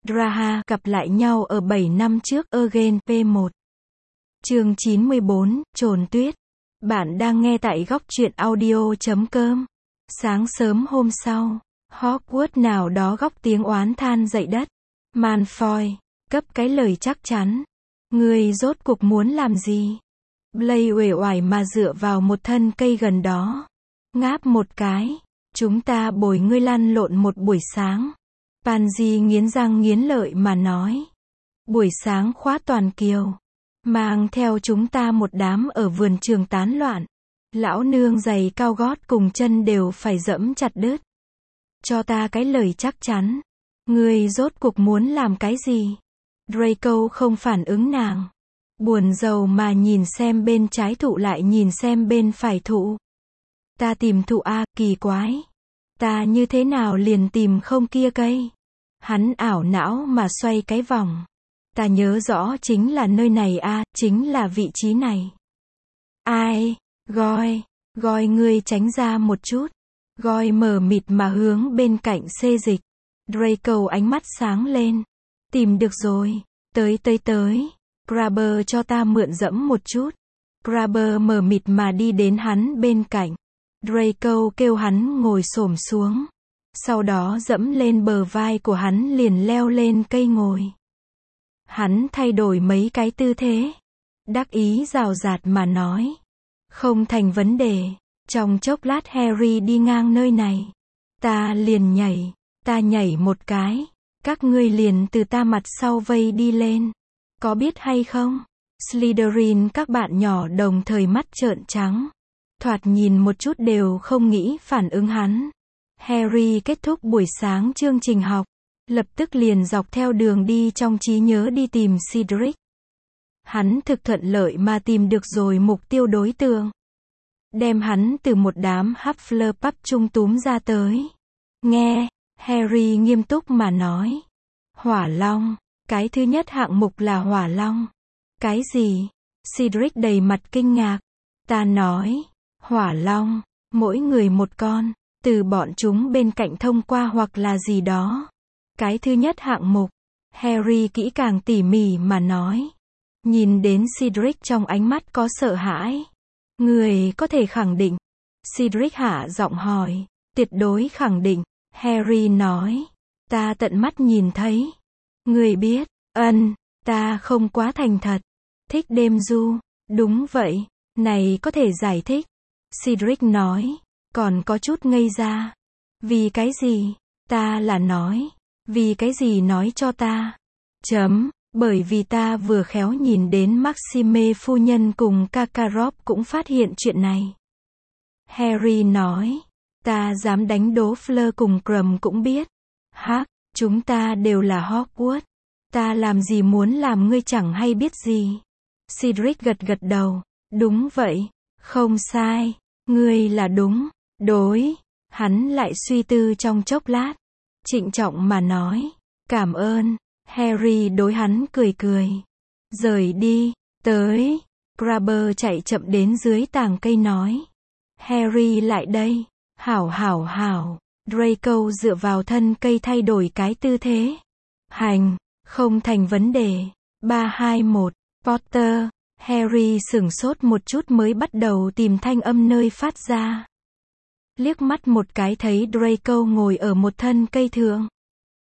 Draha gặp lại nhau ở 7 năm trước Again P1. Chương 94, Trồn Tuyết. Bạn đang nghe tại góc truyện audio.com. Sáng sớm hôm sau, Hogwarts nào đó góc tiếng oán than dậy đất. Malfoy, cấp cái lời chắc chắn. Ngươi rốt cuộc muốn làm gì? Blaise uể oải mà dựa vào một thân cây gần đó. Ngáp một cái. Chúng ta bồi ngươi lăn lộn một buổi sáng. Pansy nghiến răng nghiến lợi mà nói. Buổi sáng khóa toàn kiều. Mang theo chúng ta một đám ở vườn trường tán loạn. Lão nương giày cao gót cùng chân đều phải dẫm chặt đứt. Cho ta cái lời chắc chắn. Ngươi rốt cuộc muốn làm cái gì? Draco không phản ứng nàng. Buồn rầu mà nhìn xem bên trái thụ lại nhìn xem bên phải thụ. Ta tìm thụ A, kỳ quái. Ta như thế nào liền tìm không kia cây? Hắn ảo não mà xoay cái vòng. Ta nhớ rõ chính là nơi này A, chính là vị trí này. Ai? Goi ngươi tránh ra một chút. Goi mờ mịt mà hướng bên cạnh xê dịch. Draco ánh mắt sáng lên. Tìm được rồi. Tới. Grabber cho ta mượn dẫm một chút. Grabber mờ mịt mà đi đến hắn bên cạnh. Draco kêu hắn ngồi xổm xuống. Sau đó dẫm lên bờ vai của hắn liền leo lên cây ngồi. Hắn thay đổi mấy cái tư thế. Đắc ý rào rạt mà nói. Không thành vấn đề. Trong chốc lát Harry đi ngang nơi này. Ta liền nhảy. Ta nhảy một cái. Các ngươi liền từ ta mặt sau vây đi lên. Có biết hay không? Slytherin các bạn nhỏ đồng thời mắt trợn trắng. Thoạt nhìn một chút đều không nghĩ phản ứng hắn. Harry kết thúc buổi sáng chương trình học. Lập tức liền dọc theo đường đi trong trí nhớ đi tìm Cedric. Hắn thực thuận lợi mà tìm được rồi mục tiêu đối tượng. Đem hắn từ một đám Hufflepuff chung túm ra tới. Nghe, Harry nghiêm túc mà nói. Hỏa Long. Cái thứ nhất hạng mục là Hỏa Long. Cái gì? Cedric đầy mặt kinh ngạc. Ta nói. Hỏa Long. Mỗi người một con. Từ bọn chúng bên cạnh thông qua hoặc là gì đó. Cái thứ nhất hạng mục. Harry kỹ càng tỉ mỉ mà nói. Nhìn đến Cedric trong ánh mắt có sợ hãi. Người có thể khẳng định. Cedric hạ giọng hỏi. Tuyệt đối khẳng định. Harry nói. Ta tận mắt nhìn thấy. Người biết. Ta không quá thành thật. Thích đêm du. Đúng vậy. Này có thể giải thích. Cedric nói. Còn có chút ngây ra. Vì cái gì? Ta là nói. Vì cái gì nói cho ta? Bởi vì ta vừa khéo nhìn đến Maxime phu nhân cùng Karkaroff cũng phát hiện chuyện này. Harry nói. Ta dám đánh đố Fleur cùng Krum cũng biết. Chúng ta đều là Hogwarts. Ta làm gì muốn làm ngươi chẳng hay biết gì. Cedric gật đầu. Đúng vậy. Không sai. Ngươi là đúng. Đối. Hắn lại suy tư trong chốc lát. Trịnh trọng mà nói. Cảm ơn. Harry đối hắn cười. Rời đi. Tới. Grabber chạy chậm đến dưới tàng cây nói. Harry lại đây. Hảo. Draco dựa vào thân cây thay đổi cái tư thế. Hành. Không thành vấn đề. 3, 2, 1. Potter. Harry sửng sốt một chút mới bắt đầu tìm thanh âm nơi phát ra. Liếc mắt một cái thấy Draco ngồi ở một thân cây thượng.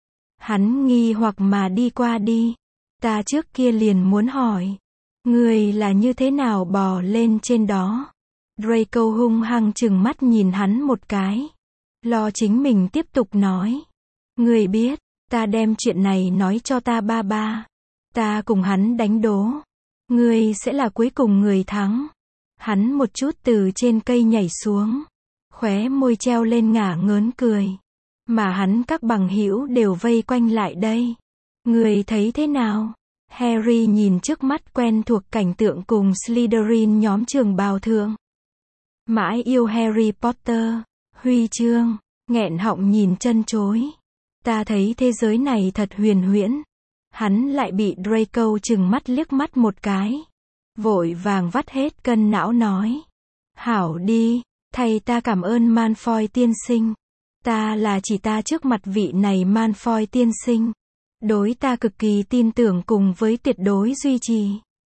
Hắn nghi hoặc mà đi qua đi. Ta trước kia liền muốn hỏi. Người là như thế nào bò lên trên đó? Draco hung hăng trừng mắt nhìn hắn một cái. Lo chính mình tiếp tục nói. Người biết, ta đem chuyện này nói cho ta ba. Ta cùng hắn đánh đố. Ngươi sẽ là cuối cùng người thắng. Hắn một chút từ trên cây nhảy xuống. Khóe môi treo lên ngả ngớn cười. Mà hắn các bằng hữu đều vây quanh lại đây. Người thấy thế nào? Harry nhìn trước mắt quen thuộc cảnh tượng cùng Slytherin nhóm trường bào thượng. Mãi yêu Harry Potter. Huy chương. Nghẹn họng nhìn chân chối. Ta thấy thế giới này thật huyền huyễn. Hắn lại bị Draco trừng mắt liếc mắt một cái. Vội vàng vắt hết cân não nói. Hảo đi. Thầy ta cảm ơn Malfoy tiên sinh. Ta là chỉ ta trước mặt vị này Malfoy tiên sinh. Đối ta cực kỳ tin tưởng cùng với tuyệt đối duy trì.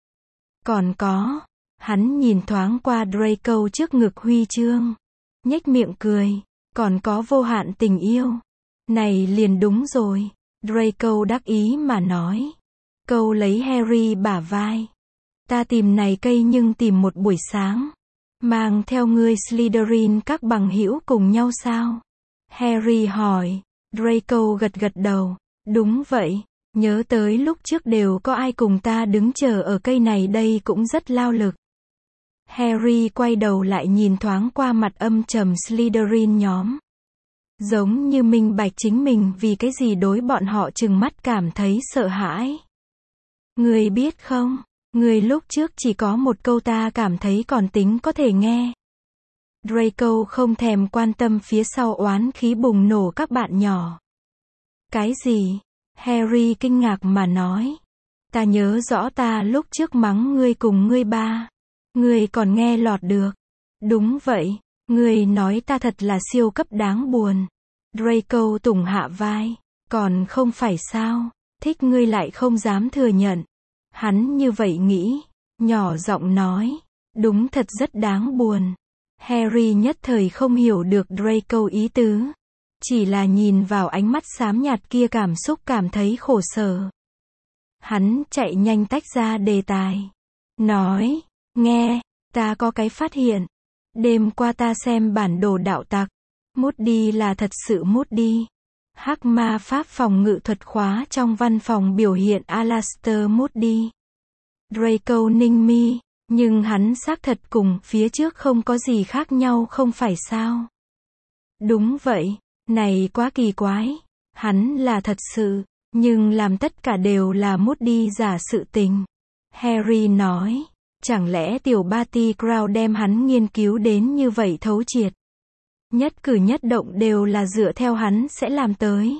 Còn có, hắn nhìn thoáng qua Draco trước ngực huy chương. Nhếch miệng cười, còn có vô hạn tình yêu. Này liền đúng rồi, Draco đắc ý mà nói. Câu lấy Harry bả vai. Ta tìm này cây nhưng tìm một buổi sáng. Mang theo ngươi Slytherin các bằng hữu cùng nhau sao? Harry hỏi. Draco gật gật đầu. Đúng vậy, nhớ tới lúc trước đều có ai cùng ta đứng chờ ở cây này đây cũng rất lao lực. Harry quay đầu lại nhìn thoáng qua mặt âm trầm Slytherin nhóm. Giống như minh bạch chính mình vì cái gì đối bọn họ trừng mắt cảm thấy sợ hãi. Người biết không, người lúc trước chỉ có một câu ta cảm thấy còn tính có thể nghe. Draco không thèm quan tâm phía sau oán khí bùng nổ các bạn nhỏ. Cái gì? Harry kinh ngạc mà nói. Ta nhớ rõ ta lúc trước mắng ngươi cùng ngươi ba. Ngươi còn nghe lọt được. Đúng vậy, ngươi nói ta thật là siêu cấp đáng buồn. Draco tùng hạ vai. Còn không phải sao, thích ngươi lại không dám thừa nhận. Hắn như vậy nghĩ, nhỏ giọng nói. Đúng thật rất đáng buồn. Harry nhất thời không hiểu được Draco ý tứ. Chỉ là nhìn vào ánh mắt xám nhạt kia cảm xúc cảm thấy khổ sở. Hắn chạy nhanh tách ra đề tài. Nói, nghe, ta có cái phát hiện. Đêm qua ta xem bản đồ đạo tặc. Moody là thật sự Moody. Hắc ma pháp phòng ngự thuật khóa trong văn phòng biểu hiện Alastor Moody. Draco ninh mi, nhưng hắn xác thật cùng phía trước không có gì khác nhau không phải sao? Đúng vậy. Này quá kỳ quái. Hắn là thật sự, nhưng làm tất cả đều là Moody giả sự tình. Harry nói, chẳng lẽ tiểu Barty Crouch đem hắn nghiên cứu đến như vậy thấu triệt. Nhất cử nhất động đều là dựa theo hắn sẽ làm tới.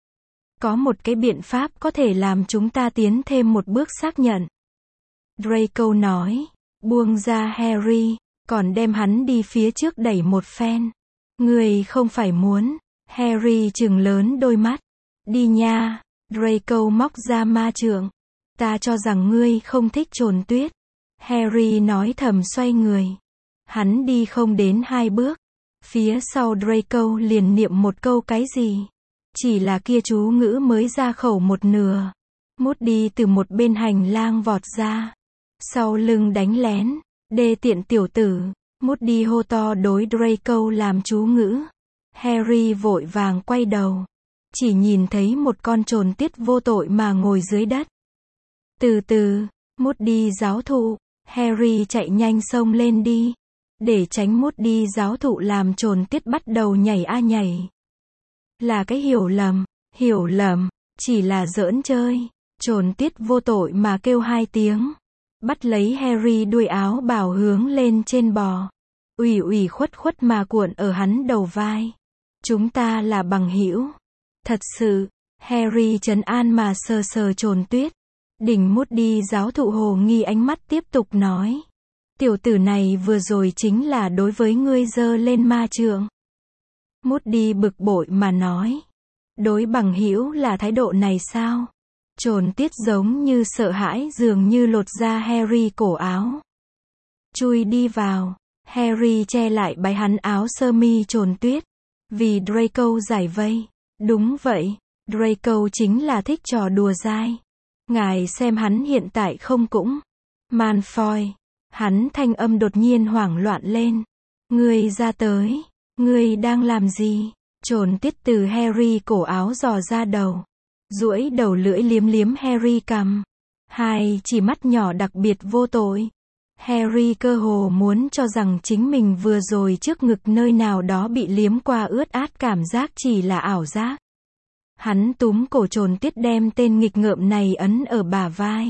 Có một cái biện pháp có thể làm chúng ta tiến thêm một bước xác nhận. Draco nói, buông ra Harry, còn đem hắn đi phía trước đẩy một phen. Người không phải muốn. Harry trừng lớn đôi mắt. Đi nha. Draco móc ra ma trượng. Ta cho rằng ngươi không thích trồn tuyết. Harry nói thầm xoay người. Hắn đi không đến 2 bước. Phía sau Draco liền niệm một câu cái gì. Chỉ là kia chú ngữ mới ra khẩu một nửa. Moody từ một bên hành lang vọt ra. Sau lưng đánh lén. Đê tiện tiểu tử. Moody hô to đối Draco làm chú ngữ. Harry vội vàng quay đầu. Chỉ nhìn thấy một con trồn tuyết vô tội mà ngồi dưới đất. Từ từ, Moody giáo thụ. Harry chạy nhanh xông lên đi. Để tránh Moody giáo thụ làm trồn tuyết bắt đầu nhảy a nhảy. Là cái hiểu lầm, chỉ là giỡn chơi. Trồn tuyết vô tội mà kêu 2 tiếng. Bắt lấy Harry đuôi áo bảo hướng lên trên bò. Ủy khuất mà cuộn ở hắn đầu vai. Chúng ta là bằng hữu. Thật sự, Harry trấn an mà sờ sờ trồn tuyết. Đỉnh Moody giáo thụ hồ nghi ánh mắt tiếp tục nói. Tiểu tử này vừa rồi chính là đối với ngươi giơ lên ma trượng. Moody bực bội mà nói. Đối bằng hữu là thái độ này sao? Trồn tuyết giống như sợ hãi dường như lột ra Harry cổ áo. Chui đi vào. Harry che lại bái hắn áo sơ mi trồn tuyết. Vì Draco giải vây. Đúng vậy, Draco chính là thích trò đùa dai. Ngài xem hắn hiện tại không cũng. Malfoy. Hắn thanh âm đột nhiên hoảng loạn lên. Ngươi ra tới. Ngươi đang làm gì? Trồn tuyết từ Harry cổ áo dò ra đầu. Duỗi đầu lưỡi liếm Harry cằm. Hai chỉ mắt nhỏ đặc biệt vô tội. Harry cơ hồ muốn cho rằng chính mình vừa rồi trước ngực nơi nào đó bị liếm qua ướt át cảm giác chỉ là ảo giác. Hắn túm cổ trồn tuyết đem tên nghịch ngợm này ấn ở bả vai.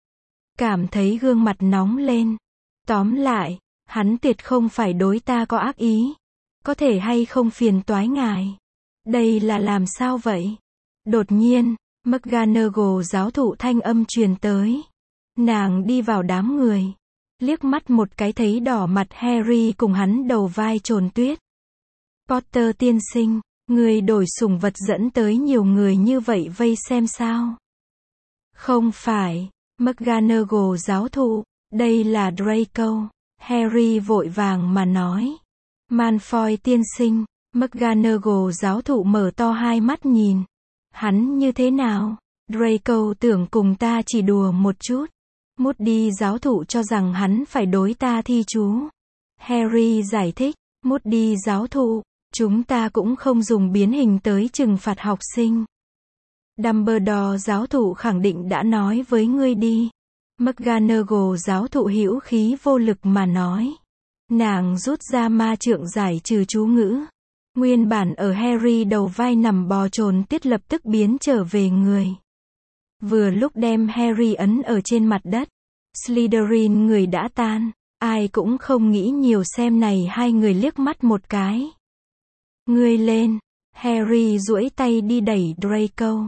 Cảm thấy gương mặt nóng lên. Tóm lại, hắn tuyệt không phải đối ta có ác ý. Có thể hay không phiền toái ngài. Đây là làm sao vậy? Đột nhiên, McGonagall giáo thụ thanh âm truyền tới. Nàng đi vào đám người. Liếc mắt một cái thấy đỏ mặt Harry cùng hắn đầu vai trồn tuyết. Potter tiên sinh, Ngươi đổi sủng vật dẫn tới nhiều người như vậy vây xem sao? Không phải, McGonagall giáo thụ, đây là Draco. Harry vội vàng mà nói. Malfoy tiên sinh, McGonagall giáo thụ mở to hai mắt nhìn. Hắn như thế nào? Draco tưởng cùng ta chỉ đùa một chút. Moody giáo thụ cho rằng hắn phải đối ta thi chú. Harry giải thích, Moody giáo thụ, chúng ta cũng không dùng biến hình tới trừng phạt học sinh. Dumbledore giáo thụ khẳng định đã nói với ngươi đi. McGonagall giáo thụ hữu khí vô lực mà nói. Nàng rút ra ma trượng giải trừ chú ngữ. Nguyên bản ở Harry đầu vai nằm bò trồn tiết lập tức biến trở về người. Vừa lúc đem Harry ấn ở trên mặt đất. Slytherin người đã tan. Ai cũng không nghĩ nhiều xem này hai người liếc mắt một cái. Ngươi lên. Harry duỗi tay đi đẩy Draco.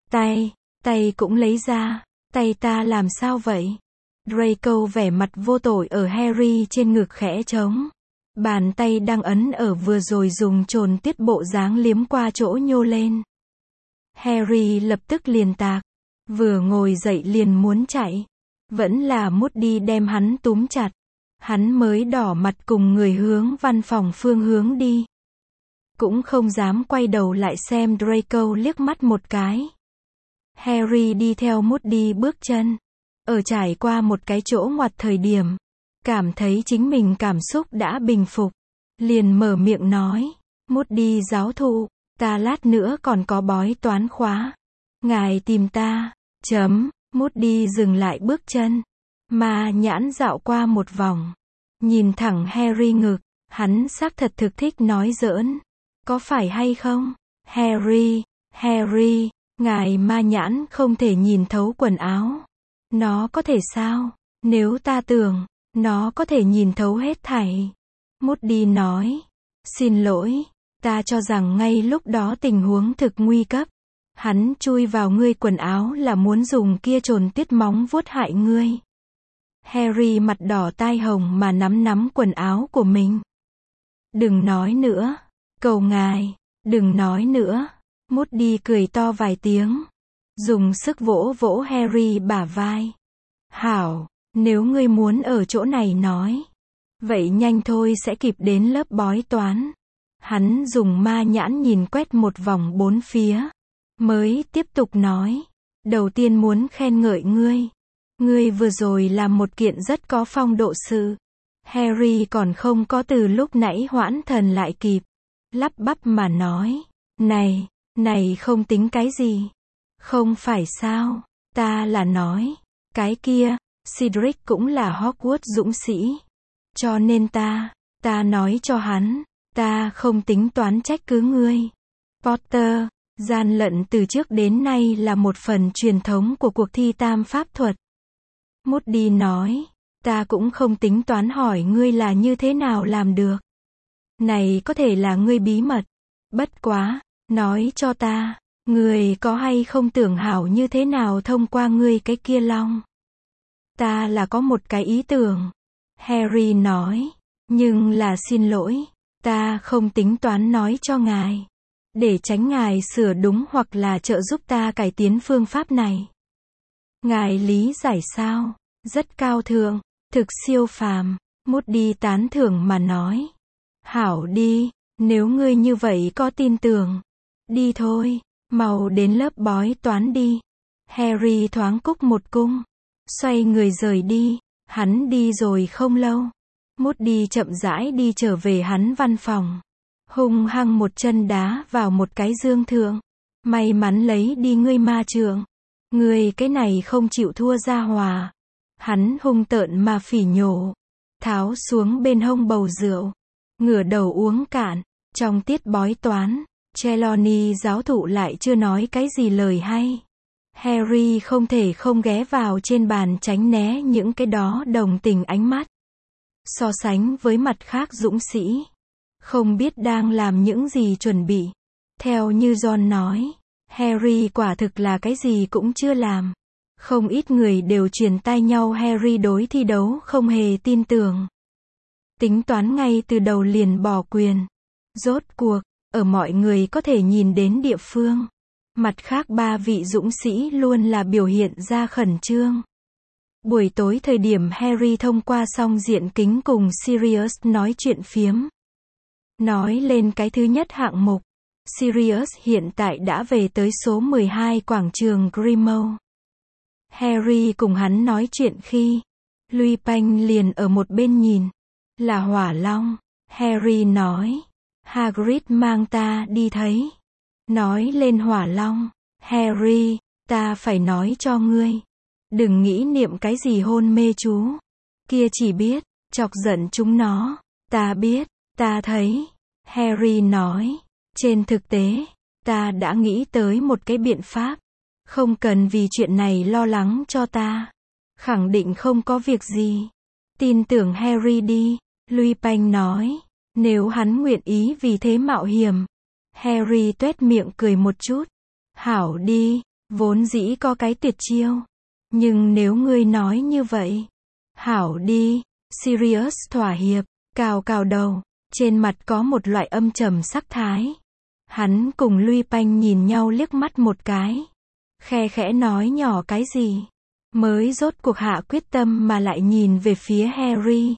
Tay cũng lấy ra. Tay ta làm sao vậy? Draco vẻ mặt vô tội ở Harry trên ngực khẽ trống. Bàn tay đang ấn ở vừa rồi dùng trồn tiết bộ dáng liếm qua chỗ nhô lên. Harry lập tức liền tạc. Vừa ngồi dậy liền muốn chạy. Vẫn là Moody đem hắn túm chặt. Hắn mới đỏ mặt cùng người hướng văn phòng phương hướng đi. Cũng không dám quay đầu lại xem Draco liếc mắt một cái. Harry đi theo Moody bước chân. Ở trải qua một cái chỗ ngoặt thời điểm. Cảm thấy chính mình cảm xúc đã bình phục. Liền mở miệng nói. Moody giáo thụ, ta lát nữa còn có bói toán khóa. Ngài tìm ta. Moody dừng lại bước chân. Ma nhãn dạo qua một vòng. Nhìn thẳng Harry ngực. Hắn xác thật thực thích nói giỡn. Có phải hay không? Harry, ngài ma nhãn không thể nhìn thấu quần áo. Nó có thể sao? Nếu ta tưởng, nó có thể nhìn thấu hết thảy. Moody nói. Xin lỗi, ta cho rằng ngay lúc đó tình huống thực nguy cấp. Hắn chui vào ngươi quần áo là muốn dùng kia trồn tiết móng vuốt hại ngươi. Harry mặt đỏ tai hồng mà nắm quần áo của mình. Đừng nói nữa. Cầu ngài, đừng nói nữa. Moody cười to vài tiếng. Dùng sức vỗ vỗ Harry bả vai. Hảo, nếu ngươi muốn ở chỗ này nói. Vậy nhanh thôi sẽ kịp đến lớp bói toán. Hắn dùng ma nhãn nhìn quét một vòng bốn phía. Mới tiếp tục nói. Đầu tiên muốn khen ngợi ngươi. Ngươi vừa rồi làm một kiện rất có phong độ sự. Harry còn không có từ lúc nãy hoãn thần lại kịp. Lắp bắp mà nói. Này không tính cái gì. Không phải sao. Ta là nói. Cái kia, Cedric cũng là Hogwarts dũng sĩ. Cho nên ta nói cho hắn. Ta không tính toán trách cứ ngươi. Potter, gian lận từ trước đến nay là một phần truyền thống của cuộc thi tam pháp thuật. Moody nói. Ta cũng không tính toán hỏi ngươi là như thế nào làm được. Này có thể là ngươi bí mật. Bất quá, nói cho ta, ngươi có hay không tưởng hảo như thế nào thông qua ngươi cái kia long. Ta là có một cái ý tưởng. Harry nói, nhưng là xin lỗi, ta không tính toán nói cho ngài. Để tránh ngài sửa đúng hoặc là trợ giúp ta cải tiến phương pháp này. Ngài lý giải sao? Rất cao thượng, thực siêu phàm. Moody tán thưởng mà nói. Hảo đi, nếu ngươi như vậy có tin tưởng. Đi thôi, mau đến lớp bói toán đi. Harry thoáng cúc một cung. Xoay người rời đi. Hắn đi rồi không lâu. Moody chậm rãi đi trở về hắn văn phòng. Hung hăng một chân đá vào một cái dương thượng. May mắn lấy đi ngươi ma trượng. Ngươi cái này không chịu thua ra hòa. Hắn hung tợn mà phỉ nhổ. Tháo xuống bên hông bầu rượu. Ngửa đầu uống cạn. Trong tiết bói toán, Trelawney giáo thụ lại chưa nói cái gì lời hay. Harry không thể không ghé vào trên bàn tránh né những cái đó đồng tình ánh mắt. So sánh với mặt khác dũng sĩ. Không biết đang làm những gì chuẩn bị. Theo như John nói, Harry quả thực là cái gì cũng chưa làm. Không ít người đều truyền tai nhau Harry đối thi đấu không hề tin tưởng. Tính toán ngay từ đầu liền bỏ quyền. Rốt cuộc, ở mọi người có thể nhìn đến địa phương. Mặt khác ba vị dũng sĩ luôn là biểu hiện ra khẩn trương. Buổi tối thời điểm Harry thông qua song diện kính cùng Sirius nói chuyện phiếm. Nói lên cái thứ nhất hạng mục. Sirius hiện tại đã về tới số 12 quảng trường Grimmauld. Harry cùng hắn nói chuyện khi Lupin liền ở một bên nhìn. Là hỏa long. Harry nói. Hagrid mang ta đi thấy. Nói lên hỏa long. Harry, ta phải nói cho ngươi. Đừng nghĩ niệm cái gì hôn mê chú. Kia chỉ biết chọc giận chúng nó. Ta biết, ta thấy. Harry nói. Trên thực tế, ta đã nghĩ tới một cái biện pháp. Không cần vì chuyện này lo lắng cho ta. Khẳng định không có việc gì. Tin tưởng Harry đi. Lupin nói. Nếu hắn nguyện ý vì thế mạo hiểm. Harry tuét miệng cười một chút. Hảo đi, vốn dĩ có cái tuyệt chiêu. Nhưng nếu ngươi nói như vậy. Hảo đi, Sirius thỏa hiệp, cào cào đầu. Trên mặt có một loại âm trầm sắc thái. Hắn cùng Lupin nhìn nhau liếc mắt một cái. Khe khẽ nói nhỏ cái gì. Mới rốt cuộc hạ quyết tâm mà lại nhìn về phía Harry.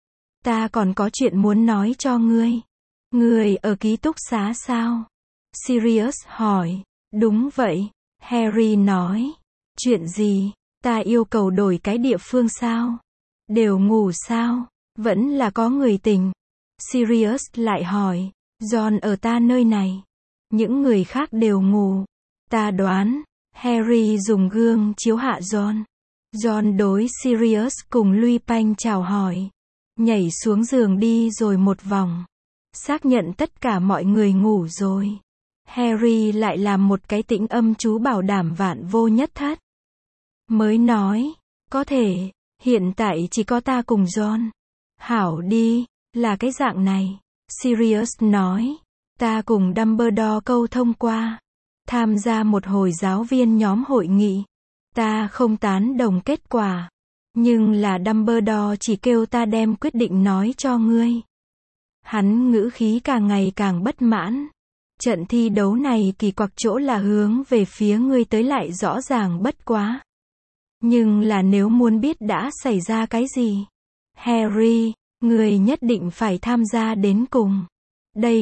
Ta còn có chuyện muốn nói cho ngươi. Ngươi ở ký túc xá sao? Sirius hỏi. Đúng vậy. Harry nói. Chuyện gì? Ta yêu cầu đổi cái địa phương sao? Đều ngủ sao? Vẫn là có người tình. Sirius lại hỏi. John ở ta nơi này. Những người khác đều ngủ. Ta đoán. Harry dùng gương chiếu hạ John. John đối Sirius cùng Lupin chào hỏi. Nhảy xuống giường đi rồi một vòng. Xác nhận tất cả mọi người ngủ rồi. Harry lại làm một cái tĩnh âm chú bảo đảm vạn vô nhất thất. Mới nói. Có thể. Hiện tại chỉ có ta cùng John. Hảo đi. Là cái dạng này. Sirius nói. Ta cùng Dumbledore câu thông qua. Tham gia một hồi giáo viên nhóm hội nghị. Ta không tán đồng kết quả. Nhưng là Dumbledore chỉ kêu ta đem quyết định nói cho ngươi. Hắn ngữ khí càng ngày càng bất mãn. Trận thi đấu này kỳ quặc chỗ là hướng về phía ngươi tới lại rõ ràng bất quá. Nhưng là nếu muốn biết đã xảy ra cái gì. Harry, ngươi nhất định phải tham gia đến cùng. Đây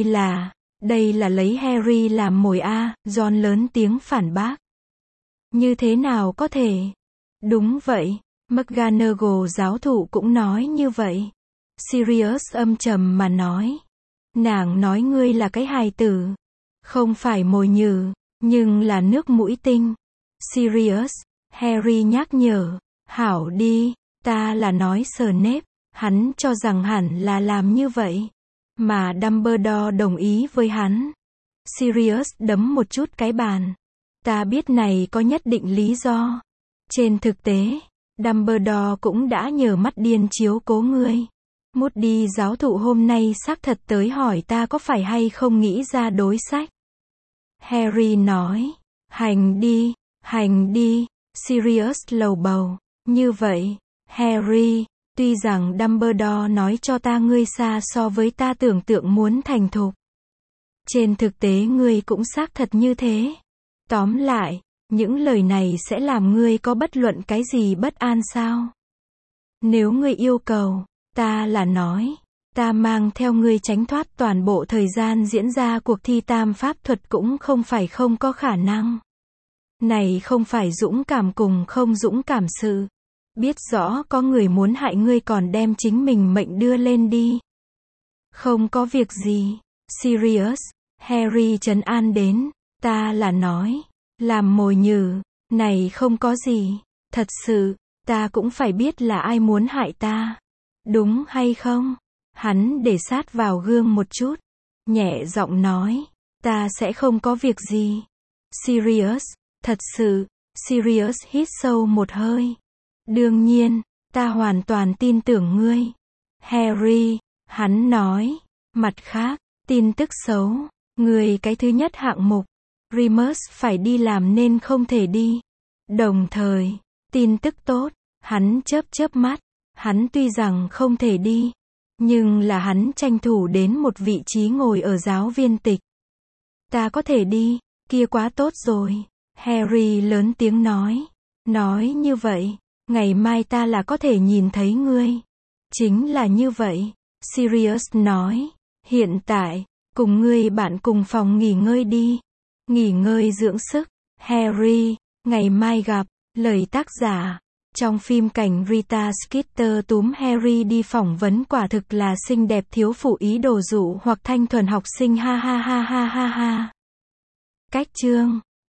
là lấy Harry làm mồi a. John lớn tiếng phản bác. Như thế nào có thể? Đúng vậy. McGonagall giáo thụ cũng nói như vậy. Sirius âm trầm mà nói. Nàng nói ngươi là cái hài tử. Không phải mồi nhử, nhưng là nước mũi tinh. Sirius, Harry nhắc nhở. Hảo đi, ta là nói Snape. Hắn cho rằng hẳn là làm như vậy. Mà Dumbledore đồng ý với hắn. Sirius đấm một chút cái bàn. Ta biết này có nhất định lý do. Trên thực tế, Dumbledore cũng đã nhờ mắt điên chiếu cố ngươi. Moody giáo thụ hôm nay xác thật tới hỏi ta có phải hay không nghĩ ra đối sách. Harry nói. Hành đi. Sirius lầu bầu. Như vậy, Harry, tuy rằng Dumbledore nói cho ta ngươi xa so với ta tưởng tượng muốn thành thục. Trên thực tế ngươi cũng xác thật như thế. Tóm lại, những lời này sẽ làm ngươi có bất luận cái gì bất an sao? Nếu ngươi yêu cầu, ta là nói, ta mang theo ngươi tránh thoát toàn bộ thời gian diễn ra cuộc thi tam pháp thuật cũng không phải không có khả năng. Này không phải dũng cảm cùng không dũng cảm sự. Biết rõ có người muốn hại ngươi còn đem chính mình mệnh đưa lên đi. Không có việc gì. Sirius, Harry trấn an đến. Ta là nói. Làm mồi nhử. Này không có gì. Thật sự, ta cũng phải biết là ai muốn hại ta. Đúng hay không? Hắn để sát vào gương một chút. Nhẹ giọng nói. Ta sẽ không có việc gì. Sirius, thật sự. Sirius hít sâu một hơi. Đương nhiên, ta hoàn toàn tin tưởng ngươi. Harry, hắn nói. Mặt khác, tin tức xấu. Ngươi cái thứ nhất hạng mục. Remus phải đi làm nên không thể đi. Đồng thời, tin tức tốt. Hắn chớp mắt. Hắn tuy rằng không thể đi. Nhưng là hắn tranh thủ đến một vị trí ngồi ở giáo viên tịch. ta có thể đi, kia quá tốt rồi. Harry lớn tiếng nói. Nói như vậy, ngày mai ta là có thể nhìn thấy ngươi. Chính là như vậy, Sirius nói. Hiện tại, cùng ngươi bạn cùng phòng nghỉ ngơi đi. Nghỉ ngơi dưỡng sức. Harry, ngày mai gặp. Lời tác giả. Trong phim cảnh Rita Skeeter túm Harry đi phỏng vấn quả thực là xinh đẹp thiếu phụ ý đồ dụ hoặc thanh thuần học sinh ha ha ha ha ha ha. Cách chương